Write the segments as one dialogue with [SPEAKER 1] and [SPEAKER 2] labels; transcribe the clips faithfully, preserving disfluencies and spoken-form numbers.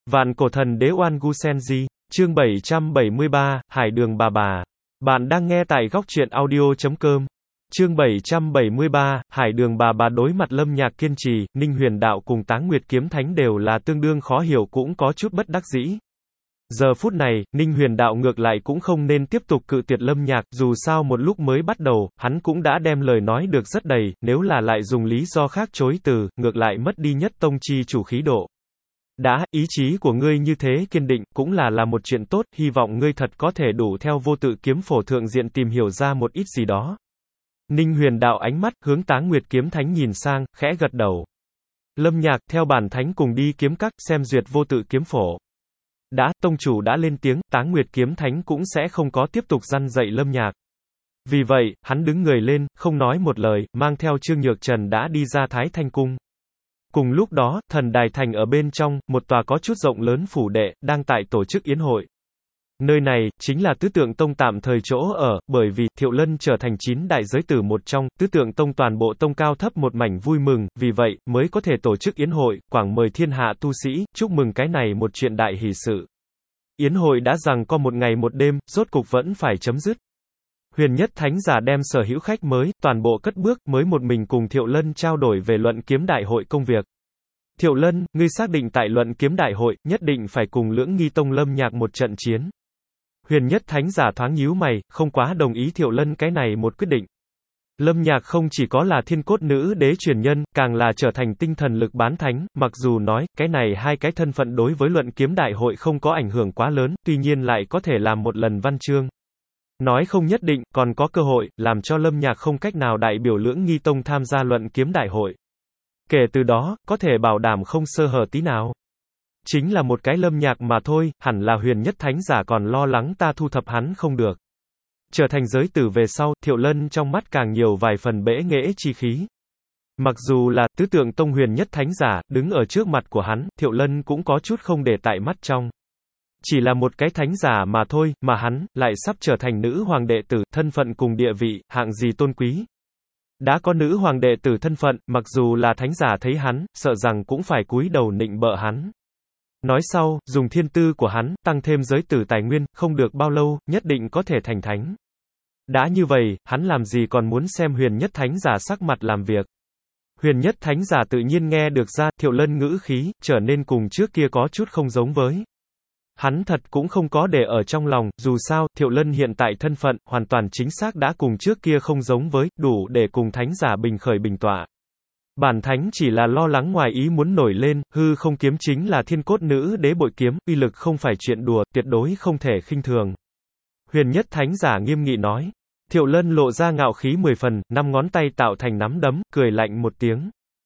[SPEAKER 1] Vạn cổ thần đế Oan Gu Senji, chương bảy trăm bảy mươi ba, Hải đường bà bà. Bạn đang nghe tại góc truyện audio chấm com. Chương bảy trăm bảy mươi ba, Hải đường bà bà. Đối mặt Lâm Nhạc kiên trì, Ninh Huyền Đạo cùng Táng Nguyệt Kiếm Thánh đều là tương đương khó hiểu, cũng có chút bất đắc dĩ. Giờ phút này, Ninh Huyền Đạo ngược lại cũng không nên tiếp tục cự tuyệt Lâm Nhạc, dù sao một lúc mới bắt đầu, hắn cũng đã đem lời nói được rất đầy, nếu là lại dùng lý do khác chối từ, ngược lại mất đi nhất tông chi chủ khí độ. Đã, ý chí của ngươi như thế kiên định, cũng là là một chuyện tốt, hy vọng ngươi thật có thể đủ theo vô tự kiếm phổ thượng diện tìm hiểu ra một ít gì đó. Ninh Huyền Đạo ánh mắt, hướng Táng Nguyệt Kiếm Thánh nhìn sang, khẽ gật đầu. Lâm Nhạc, theo bản thánh cùng đi kiếm các, xem duyệt vô tự kiếm phổ. Đã, tông chủ đã lên tiếng, Táng Nguyệt Kiếm Thánh cũng sẽ không có tiếp tục răn dạy Lâm Nhạc. Vì vậy, hắn đứng người lên, không nói một lời, mang theo Trương Nhược Trần đã đi ra Thái Thanh Cung. Cùng lúc đó, thần đài thành ở bên trong, một tòa có chút rộng lớn phủ đệ, đang tại tổ chức yến hội. Nơi này, chính là Tứ Tượng Tông tạm thời chỗ ở, bởi vì, Thiệu Lân trở thành chín đại giới tử một trong, Tứ Tượng Tông toàn bộ tông cao thấp một mảnh vui mừng, vì vậy, mới có thể tổ chức yến hội, quảng mời thiên hạ tu sĩ, chúc mừng cái này một chuyện đại hỷ sự. Yến hội đã giằng co một ngày một đêm, rốt cục vẫn phải chấm dứt. Huyền Nhất Thánh Giả đem sở hữu khách mới, toàn bộ cất bước, mới một mình cùng Thiệu Lân trao đổi về luận kiếm đại hội công việc. Thiệu Lân, ngươi xác định tại luận kiếm đại hội, nhất định phải cùng Lưỡng Nghi Tông Lâm Nhạc một trận chiến. Huyền Nhất Thánh Giả thoáng nhíu mày, không quá đồng ý Thiệu Lân cái này một quyết định. Lâm Nhạc không chỉ có là thiên cốt nữ đế truyền nhân, càng là trở thành tinh thần lực bán thánh, mặc dù nói, cái này hai cái thân phận đối với luận kiếm đại hội không có ảnh hưởng quá lớn, tuy nhiên lại có thể làm một lần văn chương. Nói không nhất định, còn có cơ hội, làm cho Lâm Nhạc không cách nào đại biểu Lưỡng Nghi Tông tham gia luận kiếm đại hội. Kể từ đó, có thể bảo đảm không sơ hở tí nào. Chính là một cái Lâm Nhạc mà thôi, hẳn là Huyền Nhất Thánh Giả còn lo lắng ta thu thập hắn không được. Trở thành giới tử về sau, Thiệu Lân trong mắt càng nhiều vài phần bẽ nghễ chi khí. Mặc dù là Tứ Tượng Tông Huyền Nhất Thánh Giả, đứng ở trước mặt của hắn, Thiệu Lân cũng có chút không để tại mắt trong. Chỉ là một cái thánh giả mà thôi, mà hắn, lại sắp trở thành nữ hoàng đệ tử, thân phận cùng địa vị, hạng gì tôn quý. Đã có nữ hoàng đệ tử thân phận, mặc dù là thánh giả thấy hắn, sợ rằng cũng phải cúi đầu nịnh bợ hắn. Nói sau, dùng thiên tư của hắn, tăng thêm giới tử tài nguyên, không được bao lâu, nhất định có thể thành thánh. Đã như vậy, hắn làm gì còn muốn xem Huyền Nhất Thánh Giả sắc mặt làm việc. Huyền Nhất Thánh Giả tự nhiên nghe được ra, Thiệu Lân ngữ khí, trở nên cùng trước kia có chút không giống với. Hắn thật cũng không có để ở trong lòng, dù sao, Thiệu Lân hiện tại thân phận, hoàn toàn chính xác đã cùng trước kia không giống với, đủ để cùng Thánh Giả bình khởi bình tọa. Bản thánh chỉ là lo lắng ngoài ý muốn nổi lên, hư không kiếm chính là thiên cốt nữ đế bội kiếm, uy lực không phải chuyện đùa, tuyệt đối không thể khinh thường. Huyền Nhất Thánh Giả nghiêm nghị nói. Thiệu Lân lộ ra ngạo khí mười phần, năm ngón tay tạo thành nắm đấm, cười lạnh một tiếng.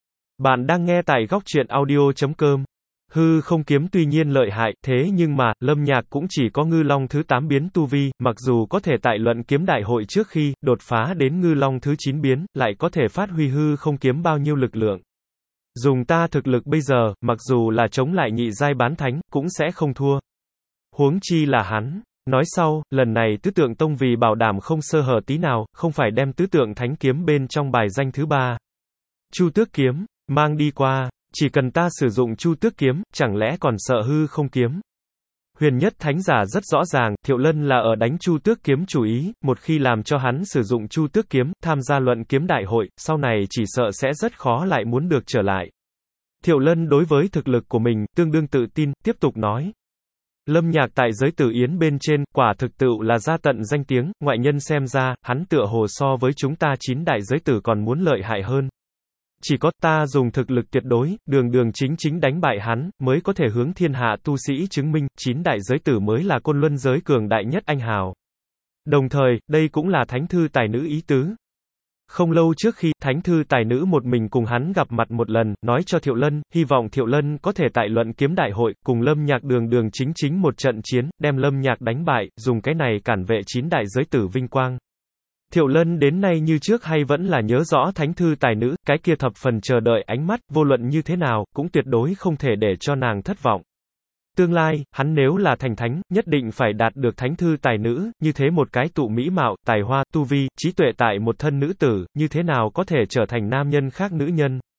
[SPEAKER 1] Bạn đang nghe tại góc truyện audio chấm com. Hư không kiếm tuy nhiên lợi hại, thế nhưng mà, Lâm Nhạc cũng chỉ có ngư long thứ tám biến tu vi, mặc dù có thể tại luận kiếm đại hội trước khi, đột phá đến ngư long thứ chín biến, lại có thể phát huy hư không kiếm bao nhiêu lực lượng. Dùng ta thực lực bây giờ, mặc dù là chống lại nhị giai bán thánh, cũng sẽ không thua. Huống chi là hắn. Nói sau, lần này Tứ Tượng Tông vì bảo đảm không sơ hở tí nào, không phải đem Tứ Tượng Thánh Kiếm bên trong bài danh thứ ba. Chu Tước Kiếm, mang đi qua. Chỉ cần ta sử dụng Chu Tước Kiếm, chẳng lẽ còn sợ hư không kiếm? Huyền Nhất Thánh Giả rất rõ ràng, Thiệu Lân là ở đánh Chu Tước Kiếm chủ ý, một khi làm cho hắn sử dụng Chu Tước Kiếm, tham gia luận kiếm đại hội, sau này chỉ sợ sẽ rất khó lại muốn được trở lại. Thiệu Lân đối với thực lực của mình, tương đương tự tin, tiếp tục nói. Lâm Nhạc tại giới tử yến bên trên, quả thực tự là ra tận danh tiếng, ngoại nhân xem ra, hắn tựa hồ so với chúng ta chín đại giới tử còn muốn lợi hại hơn. Chỉ có ta dùng thực lực tuyệt đối, đường đường chính chính đánh bại hắn, mới có thể hướng thiên hạ tu sĩ chứng minh, chín đại giới tử mới là côn luân giới cường đại nhất anh hào. Đồng thời, đây cũng là thánh thư tài nữ ý tứ. Không lâu trước khi, thánh thư tài nữ một mình cùng hắn gặp mặt một lần, nói cho Thiệu Lân, hy vọng Thiệu Lân có thể tại luận kiếm đại hội, cùng Lâm Nhạc đường đường chính chính một trận chiến, đem Lâm Nhạc đánh bại, dùng cái này cản vệ chín đại giới tử vinh quang. Thiệu Lân đến nay như trước hay vẫn là nhớ rõ thánh thư tài nữ, cái kia thập phần chờ đợi ánh mắt, vô luận như thế nào, cũng tuyệt đối không thể để cho nàng thất vọng. Tương lai, hắn nếu là thành thánh, nhất định phải đạt được thánh thư tài nữ, như thế một cái tụ mỹ mạo, tài hoa, tu vi, trí tuệ tại một thân nữ tử, như thế nào có thể trở thành nam nhân khác nữ nhân.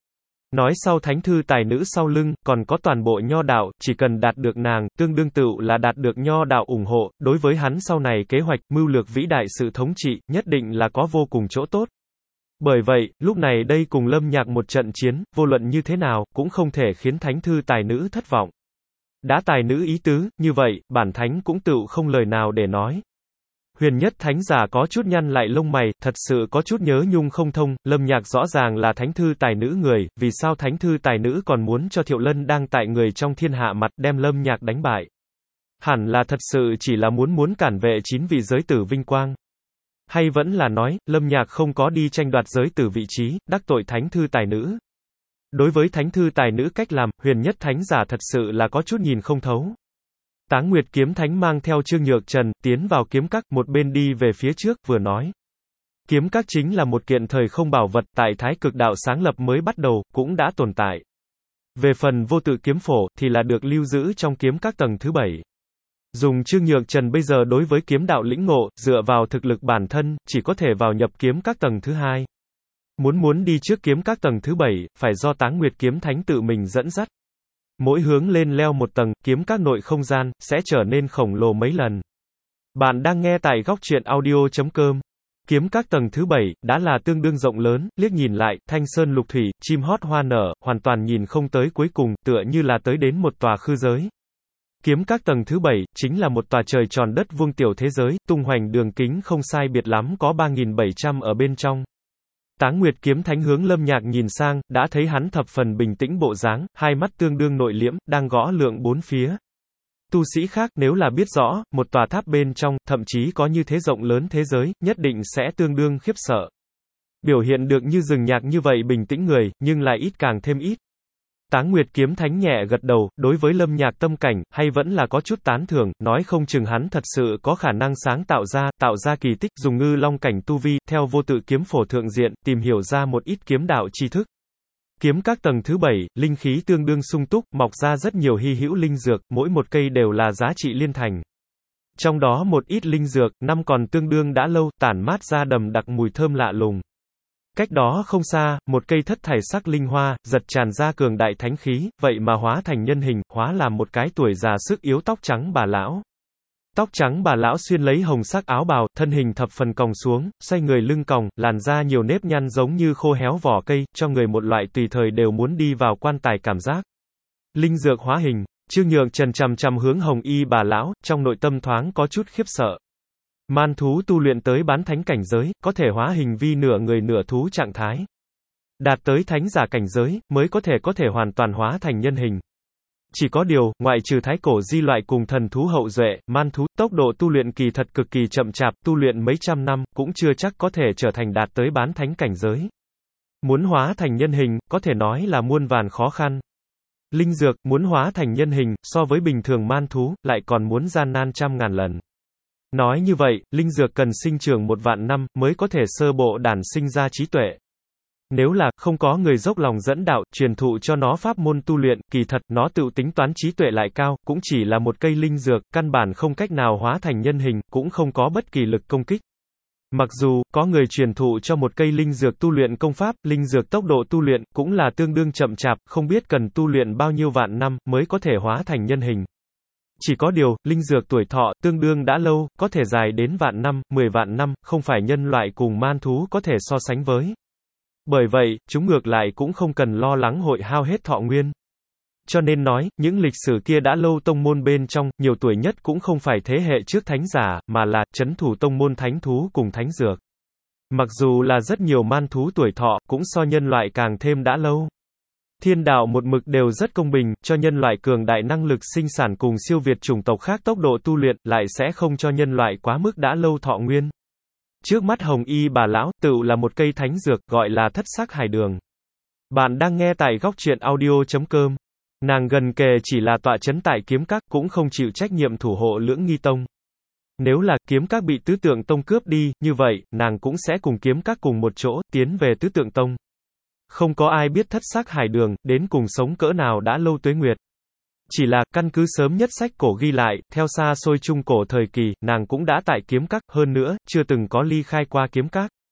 [SPEAKER 1] Nói sau thánh thư tài nữ sau lưng, còn có toàn bộ nho đạo, chỉ cần đạt được nàng, tương đương tựu là đạt được nho đạo ủng hộ, đối với hắn sau này kế hoạch, mưu lược vĩ đại sự thống trị, nhất định là có vô cùng chỗ tốt. Bởi vậy, lúc này đây cùng Lâm Nhạc một trận chiến, vô luận như thế nào, cũng không thể khiến thánh thư tài nữ thất vọng. Đã tài nữ ý tứ, như vậy, bản thánh cũng tựu không lời nào để nói. Huyền Nhất Thánh giả có chút nhăn lại lông mày, thật sự có chút nhớ nhung không thông, Lâm Nhạc rõ ràng là thánh thư tài nữ người, vì sao thánh thư tài nữ còn muốn cho Thiệu Lân đang tại người trong thiên hạ mặt đem Lâm Nhạc đánh bại. Hẳn là thật sự chỉ là muốn muốn cản vệ chín vị giới tử vinh quang. Hay vẫn là nói, Lâm Nhạc không có đi tranh đoạt giới tử vị trí, đắc tội thánh thư tài nữ. Đối với thánh thư tài nữ cách làm, Huyền Nhất Thánh giả thật sự là có chút nhìn không thấu. Táng Nguyệt Kiếm Thánh mang theo Trương Nhược Trần, tiến vào kiếm các, một bên đi về phía trước, vừa nói. Kiếm các chính là một kiện thời không bảo vật, tại Thái Cực Đạo sáng lập mới bắt đầu, cũng đã tồn tại. Về phần vô tự kiếm phổ, thì là được lưu giữ trong kiếm các tầng thứ bảy. Dùng Trương Nhược Trần bây giờ đối với kiếm đạo lĩnh ngộ, dựa vào thực lực bản thân, chỉ có thể vào nhập kiếm các tầng thứ hai. Muốn muốn đi trước kiếm các tầng thứ bảy, phải do Táng Nguyệt Kiếm Thánh tự mình dẫn dắt. Mỗi hướng lên leo một tầng, kiếm các nội không gian, sẽ trở nên khổng lồ mấy lần. Bạn đang nghe tại góc truyện audio chấm com. Kiếm các tầng thứ bảy, đã là tương đương rộng lớn, liếc nhìn lại, thanh sơn lục thủy, chim hót hoa nở, hoàn toàn nhìn không tới cuối cùng, tựa như là tới đến một tòa khư giới. Kiếm các tầng thứ bảy, chính là một tòa trời tròn đất vuông tiểu thế giới, tung hoành đường kính không sai biệt lắm có ba nghìn bảy trăm ở bên trong. Táng Nguyệt Kiếm Thánh hướng Lâm Nhạc nhìn sang, đã thấy hắn thập phần bình tĩnh bộ dáng, hai mắt tương đương nội liễm, đang gõ lượng bốn phía. Tu sĩ khác nếu là biết rõ, một tòa tháp bên trong, thậm chí có như thế rộng lớn thế giới, nhất định sẽ tương đương khiếp sợ. Biểu hiện được như rừng nhạc như vậy bình tĩnh người, nhưng lại ít càng thêm ít. Táng Nguyệt Kiếm Thánh nhẹ gật đầu, đối với Lâm Nhạc tâm cảnh, hay vẫn là có chút tán thưởng, nói không chừng hắn thật sự có khả năng sáng tạo ra, tạo ra kỳ tích, dùng ngư long cảnh tu vi, theo vô tự kiếm phổ thượng diện, tìm hiểu ra một ít kiếm đạo tri thức. Kiếm các tầng thứ bảy, linh khí tương đương sung túc, mọc ra rất nhiều hy hữu linh dược, mỗi một cây đều là giá trị liên thành. Trong đó một ít linh dược, năm còn tương đương đã lâu, tản mát ra đầm đặc mùi thơm lạ lùng. Cách đó không xa, một cây thất thải sắc linh hoa, giật tràn ra cường đại thánh khí, vậy mà hóa thành nhân hình, hóa làm một cái tuổi già sức yếu tóc trắng bà lão. Tóc trắng bà lão xuyên lấy hồng sắc áo bào, thân hình thập phần còng xuống, xoay người lưng còng, làn da nhiều nếp nhăn giống như khô héo vỏ cây, cho người một loại tùy thời đều muốn đi vào quan tài cảm giác. Linh dược hóa hình, Trương Nhược Trần chằm chằm hướng hồng y bà lão, trong nội tâm thoáng có chút khiếp sợ. Man thú tu luyện tới bán thánh cảnh giới, có thể hóa hình vi nửa người nửa thú trạng thái. Đạt tới thánh giả cảnh giới, mới có thể có thể hoàn toàn hóa thành nhân hình. Chỉ có điều, ngoại trừ thái cổ di loại cùng thần thú hậu duệ, man thú, tốc độ tu luyện kỳ thật cực kỳ chậm chạp, tu luyện mấy trăm năm, cũng chưa chắc có thể trở thành đạt tới bán thánh cảnh giới. Muốn hóa thành nhân hình, có thể nói là muôn vàn khó khăn. Linh dược, muốn hóa thành nhân hình, so với bình thường man thú, lại còn muốn gian nan trăm ngàn lần. Nói như vậy, linh dược cần sinh trưởng một vạn năm, mới có thể sơ bộ đản sinh ra trí tuệ. Nếu là, không có người dốc lòng dẫn đạo, truyền thụ cho nó pháp môn tu luyện, kỳ thật, nó tự tính toán trí tuệ lại cao, cũng chỉ là một cây linh dược, căn bản không cách nào hóa thành nhân hình, cũng không có bất kỳ lực công kích. Mặc dù, có người truyền thụ cho một cây linh dược tu luyện công pháp, linh dược tốc độ tu luyện, cũng là tương đương chậm chạp, không biết cần tu luyện bao nhiêu vạn năm, mới có thể hóa thành nhân hình. Chỉ có điều, linh dược tuổi thọ, tương đương đã lâu, có thể dài đến vạn năm, mười vạn năm, không phải nhân loại cùng man thú có thể so sánh với. Bởi vậy, chúng ngược lại cũng không cần lo lắng hội hao hết thọ nguyên. Cho nên nói, những lịch sử kia đã lâu tông môn bên trong, nhiều tuổi nhất cũng không phải thế hệ trước thánh giả, mà là, trấn thủ tông môn thánh thú cùng thánh dược. Mặc dù là rất nhiều man thú tuổi thọ, cũng so nhân loại càng thêm đã lâu. Thiên đạo một mực đều rất công bình, cho nhân loại cường đại năng lực sinh sản cùng siêu việt chủng tộc khác tốc độ tu luyện, lại sẽ không cho nhân loại quá mức đã lâu thọ nguyên. Trước mắt hồng y bà lão, tựu là một cây thánh dược, gọi là thất sắc hải đường. Bạn đang nghe tại góc truyện audio chấm com. Nàng gần kề chỉ là tọa chấn tại kiếm các, cũng không chịu trách nhiệm thủ hộ Lưỡng Nghi Tông. Nếu là kiếm các bị Tứ Tượng Tông cướp đi, như vậy, nàng cũng sẽ cùng kiếm các cùng một chỗ, tiến về Tứ Tượng Tông. Không có ai biết thất sắc hải đường, đến cùng sống cỡ nào đã lâu tuế nguyệt. Chỉ là, căn cứ sớm nhất sách cổ ghi lại, theo xa xôi trung cổ thời kỳ, nàng cũng đã tại kiếm các, hơn nữa, chưa từng có ly khai qua kiếm các.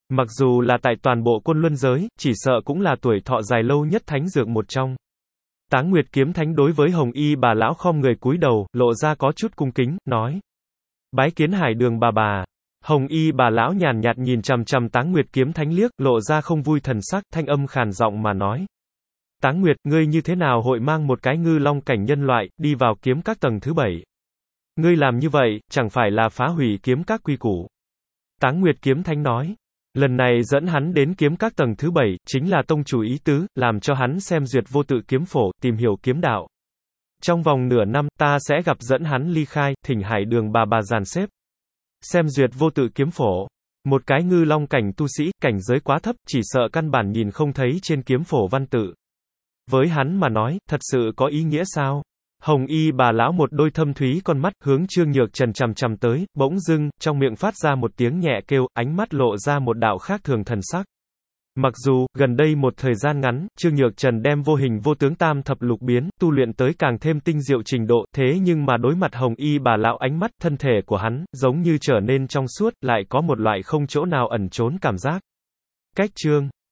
[SPEAKER 1] Mặc dù là tại toàn bộ Côn Luân giới, chỉ sợ cũng là tuổi thọ dài lâu nhất thánh dược một trong. Táng Nguyệt kiếm thánh đối với Hồng Y bà lão khom người cúi đầu, lộ ra có chút cung kính, nói: Bái kiến Hải Đường bà bà. Hồng Y bà lão nhàn nhạt nhìn chằm chằm Táng Nguyệt kiếm thánh liếc, lộ ra không vui thần sắc, thanh âm khàn giọng mà nói: Táng Nguyệt, ngươi như thế nào hội mang một cái ngư long cảnh nhân loại, đi vào kiếm các tầng thứ bảy? Ngươi làm như vậy, chẳng phải là phá hủy kiếm các quy củ? Táng Nguyệt kiếm thánh nói: Lần này dẫn hắn đến kiếm các tầng thứ bảy, chính là tông chủ ý tứ, làm cho hắn xem duyệt vô tự kiếm phổ, tìm hiểu kiếm đạo. Trong vòng nửa năm, ta sẽ gặp dẫn hắn ly khai, thỉnh Hải Đường bà bà dàn xếp. Xem duyệt vô tự kiếm phổ. Một cái ngư long cảnh tu sĩ, cảnh giới quá thấp, chỉ sợ căn bản nhìn không thấy trên kiếm phổ văn tự. Với hắn mà nói, thật sự có ý nghĩa sao? Hồng Y bà lão một đôi thâm thúy con mắt, hướng Trương Nhược Trần chằm chằm tới, bỗng dưng, trong miệng phát ra một tiếng nhẹ kêu, ánh mắt lộ ra một đạo khác thường thần sắc. Mặc dù, gần đây một thời gian ngắn, Trương Nhược Trần đem vô hình vô tướng tam thập lục biến, tu luyện tới càng thêm tinh diệu trình độ, thế nhưng mà đối mặt Hồng Y bà lão ánh mắt, thân thể của hắn, giống như trở nên trong suốt, lại có một loại không chỗ nào ẩn trốn cảm giác. Cách chương